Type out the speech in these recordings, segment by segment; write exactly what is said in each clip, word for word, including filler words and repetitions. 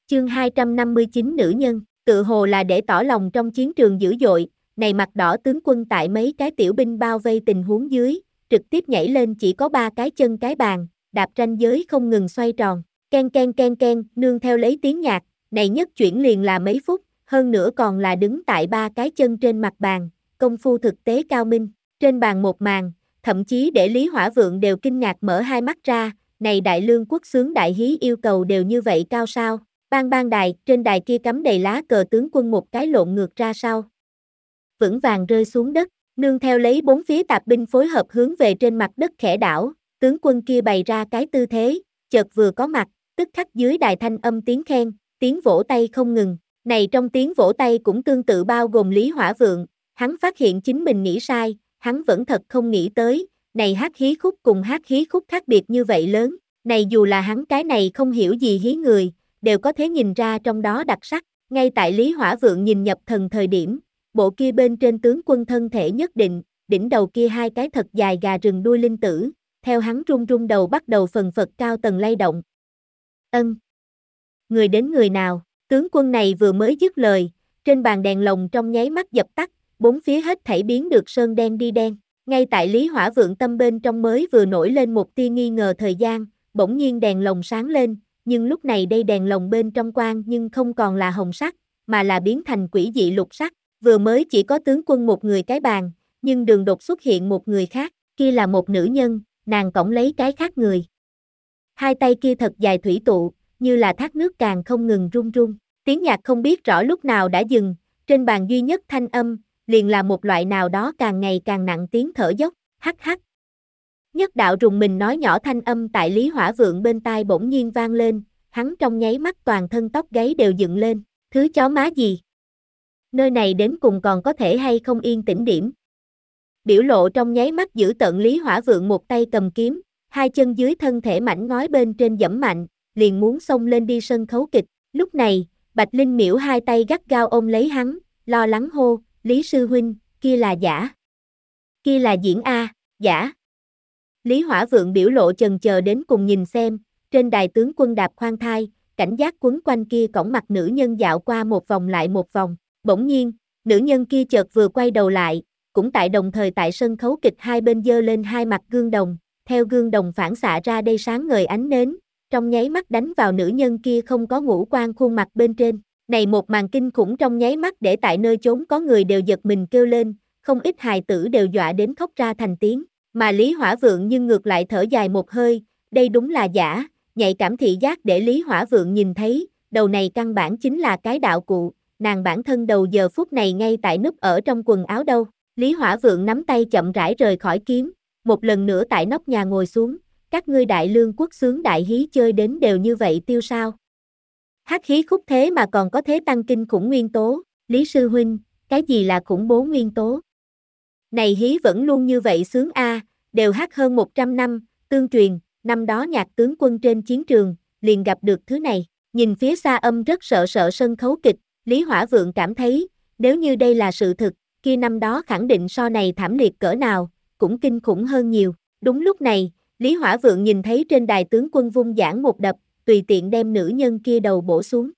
Chương hai trăm năm mươi chín Nữ nhân, tự hồ là để tỏ lòng trong chiến trường dữ dội, này mặt đỏ tướng quân tại mấy cái tiểu binh bao vây tình huống dưới, trực tiếp nhảy lên chỉ có ba cái chân cái bàn, đạp ranh giới không ngừng xoay tròn, ken ken ken ken, nương theo lấy tiếng nhạc, này nhất chuyển liền là mấy phút, hơn nữa còn là đứng tại ba cái chân trên mặt bàn, công phu thực tế cao minh, trên bàn một màn, thậm chí để Lý Hỏa Vượng đều kinh ngạc mở hai mắt ra, này đại lương quốc sướng đại hí yêu cầu đều như vậy cao sao? Ban ban đài, trên đài kia cắm đầy lá cờ tướng quân một cái lộn ngược ra sau. Vững vàng rơi xuống đất, nương theo lấy bốn phía tạp binh phối hợp hướng về trên mặt đất khẽ đảo, tướng quân kia bày ra cái tư thế, chợt vừa có mặt, tức khắc dưới đài thanh âm tiếng khen, tiếng vỗ tay không ngừng, này trong tiếng vỗ tay cũng tương tự bao gồm Lý Hỏa Vượng, hắn phát hiện chính mình nghĩ sai, hắn vẫn thật không nghĩ tới, này hát hí khúc cùng hát hí khúc khác biệt như vậy lớn, này dù là hắn cái này không hiểu gì hí người, đều có thể nhìn ra trong đó đặc sắc, ngay tại Lý Hỏa Vượng nhìn nhập thần thời điểm, bộ kia bên trên tướng quân thân thể nhất định, đỉnh đầu kia hai cái thật dài gà rừng đuôi linh tử, theo hắn rung rung đầu bắt đầu phần phật cao tầng lay động. Ân. Người đến người nào, tướng quân này vừa mới dứt lời, trên bàn đèn lồng trong nháy mắt dập tắt, bốn phía hết thảy biến được sơn đen đi đen, ngay tại Lý Hỏa Vượng tâm bên trong mới vừa nổi lên một tia nghi ngờ thời gian, bỗng nhiên đèn lồng sáng lên, nhưng lúc này đây đèn lồng bên trong quang nhưng không còn là hồng sắc, mà là biến thành quỷ dị lục sắc, vừa mới chỉ có tướng quân một người cái bàn, nhưng đường đột xuất hiện một người khác, kia là một nữ nhân, nàng cõng lấy cái khác người. Hai tay kia thật dài thủy tụ, như là thác nước càng không ngừng rung rung, tiếng nhạc không biết rõ lúc nào đã dừng, trên bàn duy nhất thanh âm, liền là một loại nào đó càng ngày càng nặng tiếng thở dốc, hắc hắc. Nhất đạo rùng mình nói nhỏ thanh âm tại Lý Hỏa Vượng bên tai bỗng nhiên vang lên, hắn trong nháy mắt toàn thân tóc gáy đều dựng lên, thứ chó má gì? Nơi này đến cùng còn có thể hay không yên tĩnh điểm? Biểu lộ trong nháy mắt giữ tợn Lý Hỏa Vượng một tay cầm kiếm, hai chân dưới thân thể mảnh ngói bên trên giẫm mạnh, liền muốn xông lên đi sân khấu kịch, lúc này, Bạch Linh Miễu hai tay gắt gao ôm lấy hắn, lo lắng hô, Lý sư huynh, kia là giả. Kia là diễn A, giả. Lý Hỏa Vượng biểu lộ chần chờ đến cùng nhìn xem, trên đài tướng quân đạp khoan thai, cảnh giác quấn quanh kia cổng mặt nữ nhân dạo qua một vòng lại một vòng, bỗng nhiên, nữ nhân kia chợt vừa quay đầu lại, cũng tại đồng thời tại sân khấu kịch hai bên giơ lên hai mặt gương đồng, theo gương đồng phản xạ ra đây sáng ngời ánh nến, trong nháy mắt đánh vào nữ nhân kia không có ngũ quan khuôn mặt bên trên, này một màn kinh khủng trong nháy mắt để tại nơi chốn có người đều giật mình kêu lên, không ít hài tử đều dọa đến khóc ra thành tiếng. Mà Lý Hỏa Vượng nhưng ngược lại thở dài một hơi, đây đúng là giả, nhạy cảm thị giác để Lý Hỏa Vượng nhìn thấy, đầu này căn bản chính là cái đạo cụ, nàng bản thân đầu giờ phút này ngay tại núp ở trong quần áo đâu. Lý Hỏa Vượng nắm tay chậm rãi rời khỏi kiếm, một lần nữa tại nóc nhà ngồi xuống, các ngươi đại lương quốc sướng đại hí chơi đến đều như vậy tiêu sao. Hát hí khúc thế mà còn có thế tăng kinh khủng nguyên tố, Lý sư huynh, cái gì là khủng bố nguyên tố? Này hí vẫn luôn như vậy sướng A, đều hát hơn một trăm năm, tương truyền, năm đó nhạc tướng quân trên chiến trường, liền gặp được thứ này, nhìn phía xa âm rất sợ sợ sân khấu kịch, Lý Hỏa Vượng cảm thấy, nếu như đây là sự thực, kia năm đó khẳng định so này thảm liệt cỡ nào, cũng kinh khủng hơn nhiều, đúng lúc này, Lý Hỏa Vượng nhìn thấy trên đài tướng quân vung giảng một đập, tùy tiện đem nữ nhân kia đầu bổ xuống.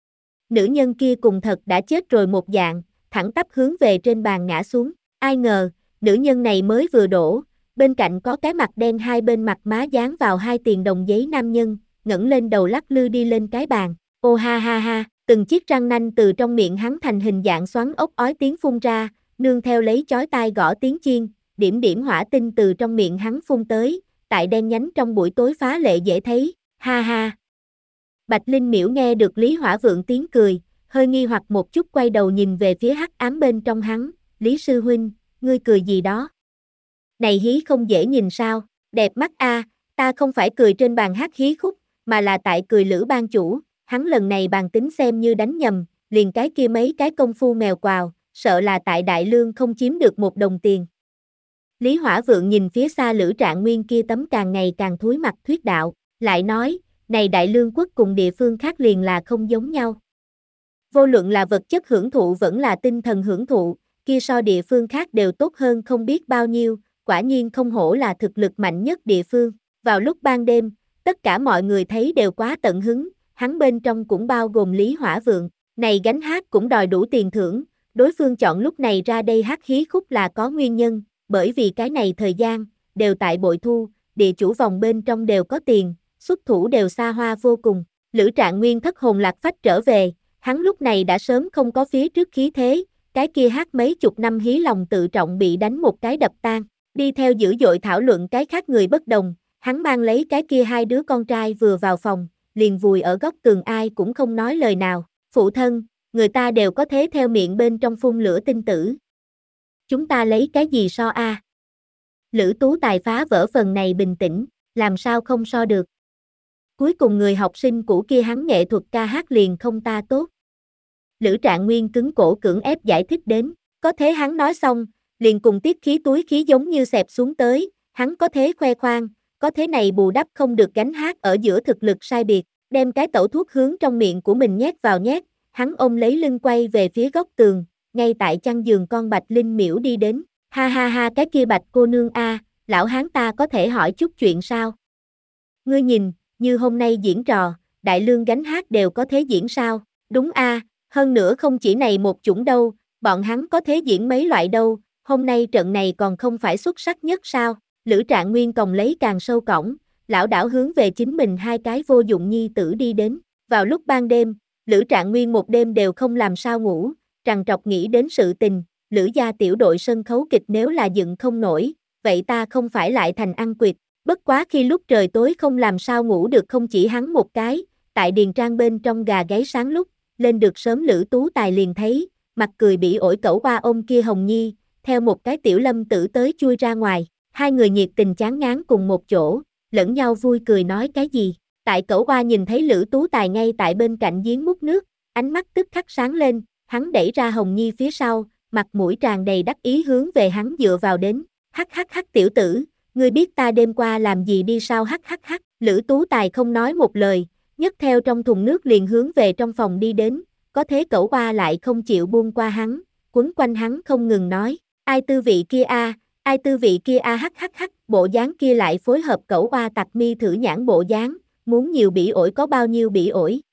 Nữ nhân kia cùng thật đã chết rồi một dạng, thẳng tắp hướng về trên bàn ngã xuống. Ai ngờ, nữ nhân này mới vừa đổ, bên cạnh có cái mặt đen hai bên mặt má dán vào hai tiền đồng giấy nam nhân, ngẩng lên đầu lắc lư đi lên cái bàn. Ô ha ha ha, từng chiếc răng nanh từ trong miệng hắn thành hình dạng xoắn ốc ói tiếng phun ra, nương theo lấy chói tai gõ tiếng chiên, điểm điểm hỏa tinh từ trong miệng hắn phun tới, tại đen nhánh trong buổi tối phá lệ dễ thấy, ha ha. Bạch Linh Miễu nghe được Lý Hỏa Vượng tiếng cười, hơi nghi hoặc một chút quay đầu nhìn về phía hắc ám bên trong hắn, Lý sư huynh, ngươi cười gì đó? Này hí không dễ nhìn sao, đẹp mắt a, ta không phải cười trên bàn hát hí khúc, mà là tại cười Lữ ban chủ, hắn lần này bàn tính xem như đánh nhầm, liền cái kia mấy cái công phu mèo quào, sợ là tại Đại Lương không chiếm được một đồng tiền. Lý Hỏa Vượng nhìn phía xa Lữ Trạng Nguyên kia tấm càng ngày càng thúi mặt thuyết đạo, lại nói, này Đại Lương quốc cùng địa phương khác liền là không giống nhau. Vô luận là vật chất hưởng thụ vẫn là tinh thần hưởng thụ, kia so địa phương khác đều tốt hơn không biết bao nhiêu, quả nhiên không hổ là thực lực mạnh nhất địa phương. Vào lúc ban đêm, tất cả mọi người thấy đều quá tận hứng, hắn bên trong cũng bao gồm Lý Hỏa Vượng, này gánh hát cũng đòi đủ tiền thưởng, đối phương chọn lúc này ra đây hát hí khúc là có nguyên nhân, bởi vì cái này thời gian, đều tại bội thu, địa chủ vòng bên trong đều có tiền, xuất thủ đều xa hoa vô cùng, Lữ Trạng Nguyên thất hồn lạc phách trở về, hắn lúc này đã sớm không có phía trước khí thế, cái kia hát mấy chục năm hí lòng tự trọng bị đánh một cái đập tan, đi theo dữ dội thảo luận cái khác người bất đồng, hắn mang lấy cái kia hai đứa con trai vừa vào phòng, liền vùi ở góc tường ai cũng không nói lời nào, phụ thân, người ta đều có thế theo miệng bên trong phun lửa tinh tử. Chúng ta lấy cái gì so a? À? Lữ Tú Tài phá vỡ phần này bình tĩnh, làm sao không so được. Cuối cùng người học sinh cũ kia hắn nghệ thuật ca hát liền không ta tốt. Lữ Trạng Nguyên cứng cổ cưỡng ép giải thích đến, có thế hắn nói xong, liền cùng tiếp khí túi khí giống như xẹp xuống tới, hắn có thế khoe khoang, có thế này bù đắp không được gánh hát ở giữa thực lực sai biệt, đem cái tẩu thuốc hướng trong miệng của mình nhét vào nhét, hắn ôm lấy lưng quay về phía góc tường, ngay tại chăn giường con Bạch Linh miễu đi đến, ha ha ha cái kia Bạch cô nương a, lão hán ta có thể hỏi chút chuyện sao? Ngươi nhìn, như hôm nay diễn trò, đại lương gánh hát đều có thế diễn sao? Đúng a, à, hơn nữa không chỉ này một chủng đâu, bọn hắn có thế diễn mấy loại đâu, hôm nay trận này còn không phải xuất sắc nhất sao? Lữ Trạng Nguyên còng lấy càng sâu cổng, lão đảo hướng về chính mình hai cái vô dụng nhi tử đi đến. Vào lúc ban đêm, Lữ Trạng Nguyên một đêm đều không làm sao ngủ, trằn trọc nghĩ đến sự tình, Lữ gia tiểu đội sân khấu kịch nếu là dựng không nổi, vậy ta không phải lại thành ăn quỵt. Bất quá khi lúc trời tối không làm sao ngủ được không chỉ hắn một cái, tại điền trang bên trong gà gáy sáng lúc, lên được sớm Lữ Tú Tài liền thấy, mặt cười bỉ ổi cẩu qua ôm kia Hồng Nhi, theo một cái tiểu lâm tử tới chui ra ngoài, hai người nhiệt tình chán ngán cùng một chỗ, lẫn nhau vui cười nói cái gì, tại cẩu qua nhìn thấy Lữ Tú Tài ngay tại bên cạnh giếng múc nước, ánh mắt tức khắc sáng lên, hắn đẩy ra Hồng Nhi phía sau, mặt mũi tràn đầy đắc ý hướng về hắn dựa vào đến, hắc hắc hắc tiểu tử, ngươi biết ta đêm qua làm gì đi sao hắc hắc hắc, Lữ Tú Tài không nói một lời, nhấc theo trong thùng nước liền hướng về trong phòng đi đến, có thế cẩu qua lại không chịu buông qua hắn, quấn quanh hắn không ngừng nói, ai tư vị kia a, ai tư vị kia a hắc hắc hắc, bộ dáng kia lại phối hợp cẩu qua tặc mi thử nhãn bộ dáng, muốn nhiều bỉ ổi có bao nhiêu bỉ ổi,